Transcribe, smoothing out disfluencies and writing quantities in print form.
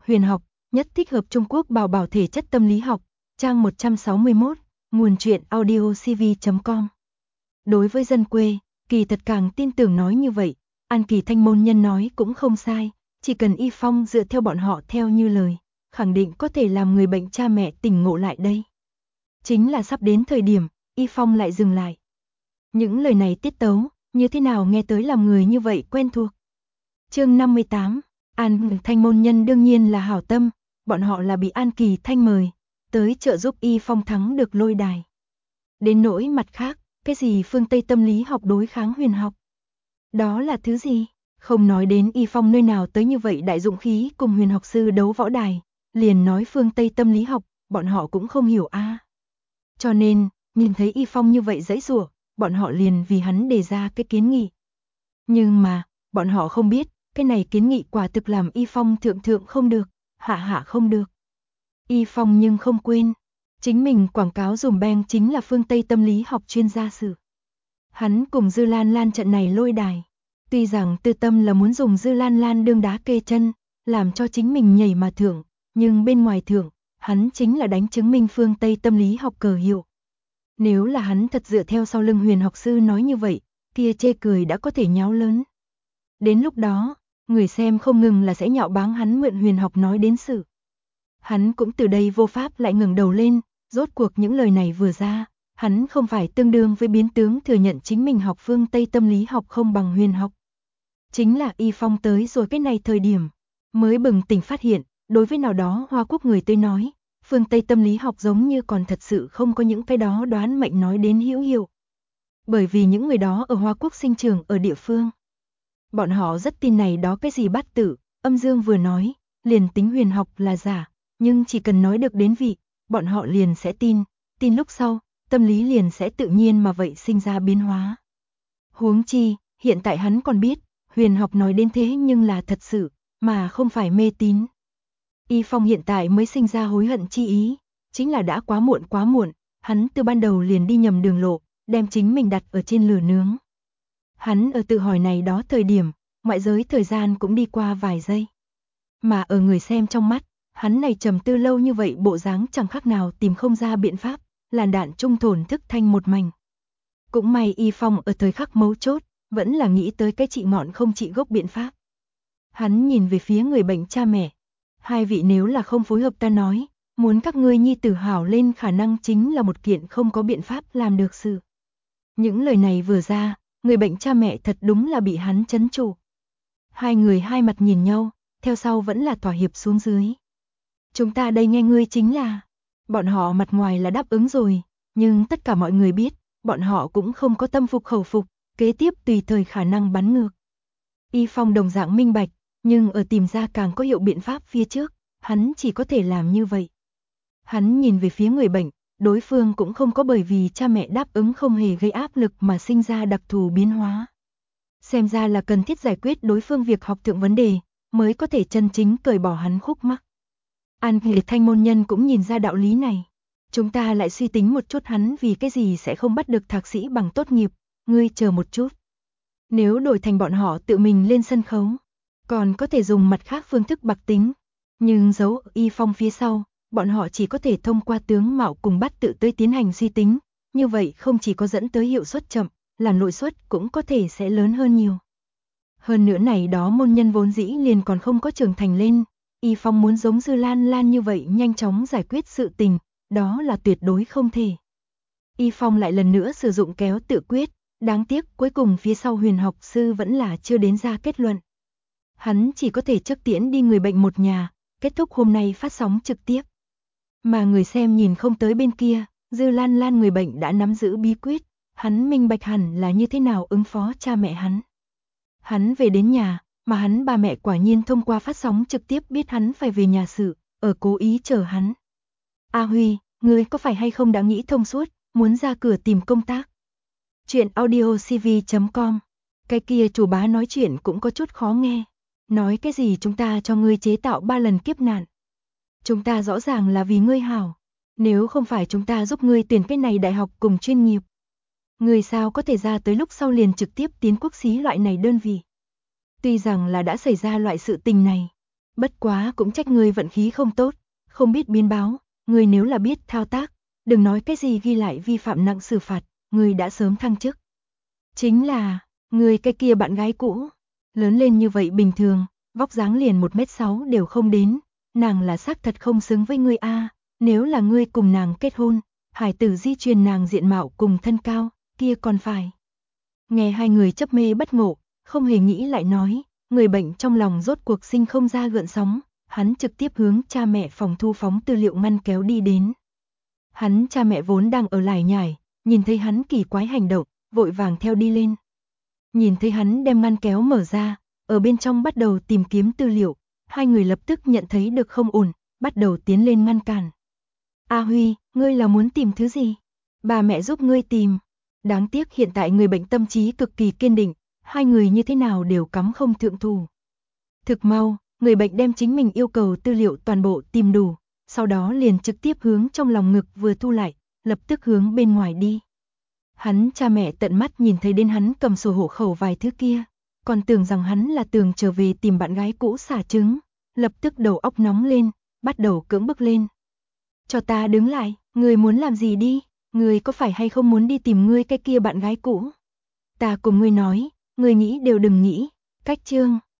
Huyền học, nhất thích hợp Trung Quốc bảo bảo thể chất tâm lý học, trang 161, nguồn truyện audiocv.com. Đối với dân quê, kỳ thật càng tin tưởng nói như vậy, An Kỳ Thanh môn nhân nói cũng không sai, chỉ cần Y Phong dựa theo bọn họ theo như lời, khẳng định có thể làm người bệnh cha mẹ tỉnh ngộ lại đây. Chính là sắp đến thời điểm, Y Phong lại dừng lại. Những lời này tiết tấu, như thế nào nghe tới làm người như vậy quen thuộc. Chương 58, An Thanh môn nhân đương nhiên là hảo tâm, bọn họ là bị An Kỳ Thanh mời, tới trợ giúp Y Phong thắng được lôi đài. Đến nỗi mặt khác, cái gì phương Tây tâm lý học đối kháng huyền học? Đó là thứ gì? Không nói đến Y Phong nơi nào tới như vậy đại dụng khí cùng huyền học sư đấu võ đài, liền nói phương Tây tâm lý học, bọn họ cũng không hiểu a. Cho nên, nhìn thấy Y Phong như vậy giãy giụa, bọn họ liền vì hắn đề ra cái kiến nghị. Nhưng mà, bọn họ không biết, cái này kiến nghị quả thực làm Y Phong thượng không được, hạ không được. Y Phong nhưng không quên, chính mình quảng cáo dùm beng chính là phương Tây tâm lý học chuyên gia sử. Hắn cùng Dư Lan Lan trận này lôi đài, tuy rằng tư tâm là muốn dùng Dư Lan Lan đương đá kê chân, làm cho chính mình nhảy mà thưởng, nhưng bên ngoài thưởng, hắn chính là đánh chứng minh phương Tây tâm lý học cờ hiệu. Nếu là hắn thật dựa theo sau lưng huyền học sư nói như vậy, kia chê cười đã có thể nháo lớn. Đến lúc đó, người xem không ngừng là sẽ nhạo báng hắn mượn huyền học nói đến sự. Hắn cũng từ đây vô pháp lại ngẩng đầu lên, rốt cuộc những lời này vừa ra, hắn không phải tương đương với biến tướng thừa nhận chính mình học phương Tây tâm lý học không bằng huyền học. Chính là Y Phong tới rồi cái này thời điểm, mới bừng tỉnh phát hiện, đối với nào đó Hoa Quốc người tới nói, phương Tây tâm lý học giống như còn thật sự không có những cái đó đoán mệnh nói đến hữu hiệu. Bởi vì những người đó ở Hoa Quốc sinh trưởng ở địa phương. Bọn họ rất tin này đó cái gì bát tự, âm dương vừa nói, liền tính huyền học là giả, nhưng chỉ cần nói được đến vị, bọn họ liền sẽ tin lúc sau, tâm lý liền sẽ tự nhiên mà vậy sinh ra biến hóa. Huống chi, hiện tại hắn còn biết, huyền học nói đến thế nhưng là thật sự, mà không phải mê tín. Y Phong hiện tại mới sinh ra hối hận chi ý, chính là đã quá muộn, hắn từ ban đầu liền đi nhầm đường lộ, đem chính mình đặt ở trên lửa nướng. Hắn ở tự hỏi này đó thời điểm, ngoại giới thời gian cũng đi qua vài giây. Mà ở người xem trong mắt, hắn này trầm tư lâu như vậy bộ dáng chẳng khác nào tìm không ra biện pháp, làn đạn trung thổn thức thanh một mảnh. Cũng may Y Phong ở thời khắc mấu chốt, vẫn là nghĩ tới cái trị ngọn không trị gốc biện pháp. Hắn nhìn về phía người bệnh cha mẹ. Hai vị nếu là không phối hợp ta nói, muốn các ngươi nhi tử hảo lên khả năng chính là một kiện không có biện pháp làm được sự. Những lời này vừa ra, người bệnh cha mẹ thật đúng là bị hắn trấn trụ. Hai người hai mặt nhìn nhau, theo sau vẫn là thỏa hiệp xuống dưới. Chúng ta đây nghe ngươi chính là, bọn họ mặt ngoài là đáp ứng rồi, nhưng tất cả mọi người biết, bọn họ cũng không có tâm phục khẩu phục, kế tiếp tùy thời khả năng bắn ngược. Y Phong đồng dạng minh bạch, nhưng ở tìm ra càng có hiệu biện pháp phía trước, hắn chỉ có thể làm như vậy. Hắn nhìn về phía người bệnh, đối phương cũng không có bởi vì cha mẹ đáp ứng không hề gây áp lực mà sinh ra đặc thù biến hóa. Xem ra là cần thiết giải quyết đối phương việc học thượng vấn đề, mới có thể chân chính cởi bỏ hắn khúc mắc. An Kỳ Thanh môn nhân cũng nhìn ra đạo lý này. Chúng ta lại suy tính một chút hắn vì cái gì sẽ không bắt được thạc sĩ bằng tốt nghiệp, ngươi chờ một chút. Nếu đổi thành bọn họ tự mình lên sân khấu, còn có thể dùng mặt khác phương thức bạc tính, nhưng giấu Y Phong phía sau, bọn họ chỉ có thể thông qua tướng mạo cùng bắt tự tới tiến hành suy tính, như vậy không chỉ có dẫn tới hiệu suất chậm, là nội suất cũng có thể sẽ lớn hơn nhiều. Hơn nữa này đó môn nhân vốn dĩ liền còn không có trưởng thành lên, Y Phong muốn giống Dư Lan Lan như vậy nhanh chóng giải quyết sự tình, đó là tuyệt đối không thể. Y Phong lại lần nữa sử dụng kéo tự quyết, đáng tiếc cuối cùng phía sau huyền học sư vẫn là chưa đến ra kết luận. Hắn chỉ có thể trước tiễn đi người bệnh một nhà, kết thúc hôm nay phát sóng trực tiếp. Mà người xem nhìn không tới bên kia, Dư Lan Lan người bệnh đã nắm giữ bí quyết, hắn minh bạch hẳn là như thế nào ứng phó cha mẹ hắn. Hắn về đến nhà, mà hắn ba mẹ quả nhiên thông qua phát sóng trực tiếp biết hắn phải về nhà sự, ở cố ý chờ hắn. A Huy, ngươi có phải hay không đã nghĩ thông suốt, muốn ra cửa tìm công tác? Chuyện audiocv.com. Cái kia chủ bá nói chuyện cũng có chút khó nghe. Nói cái gì chúng ta cho ngươi chế tạo 3 lần kiếp nạn. Chúng ta rõ ràng là vì ngươi hảo. Nếu không phải chúng ta giúp ngươi tuyển cái này đại học cùng chuyên nghiệp, ngươi sao có thể ra tới lúc sau liền trực tiếp tiến quốc xí loại này đơn vị. Tuy rằng là đã xảy ra loại sự tình này, Bất quá cũng trách ngươi vận khí không tốt, không biết biến báo, ngươi nếu là biết thao tác, đừng nói cái gì ghi lại vi phạm nặng xử phạt, ngươi đã sớm thăng chức. Chính là, ngươi cái kia bạn gái cũ, lớn lên như vậy bình thường, vóc dáng liền 1m6 đều không đến, nàng là xác thật không xứng với ngươi a, nếu là ngươi cùng nàng kết hôn, hải tử di truyền nàng diện mạo cùng thân cao, kia còn phải. Nghe hai người chấp mê bất ngộ, không hề nghĩ lại nói, người bệnh trong lòng rốt cuộc sinh không ra gợn sóng, hắn trực tiếp hướng cha mẹ phòng thu phóng tư liệu ngăn kéo đi đến. Hắn cha mẹ vốn đang ở lải nhải, nhìn thấy hắn kỳ quái hành động, vội vàng theo đi lên. Nhìn thấy hắn đem ngăn kéo mở ra, ở bên trong bắt đầu tìm kiếm tư liệu, hai người lập tức nhận thấy được không ổn, bắt đầu tiến lên ngăn cản. A Huy, ngươi là muốn tìm thứ gì? Bà mẹ giúp ngươi tìm. Đáng tiếc hiện tại người bệnh tâm trí cực kỳ kiên định, hai người như thế nào đều cắm không thượng thủ. Thực mau, người bệnh đem chính mình yêu cầu tư liệu toàn bộ tìm đủ, sau đó liền trực tiếp hướng trong lòng ngực vừa thu lại, lập tức hướng bên ngoài đi. Hắn cha mẹ tận mắt nhìn thấy đến hắn cầm sổ hộ khẩu vài thứ kia, còn tưởng rằng hắn là tưởng trở về tìm bạn gái cũ xả trứng, lập tức đầu óc nóng lên, bắt đầu cưỡng bức lên. Cho ta đứng lại, người muốn làm gì đi, người có phải hay không muốn đi tìm ngươi cái kia bạn gái cũ? Ta cùng ngươi nói, ngươi nghĩ đều đừng nghĩ, cách chương.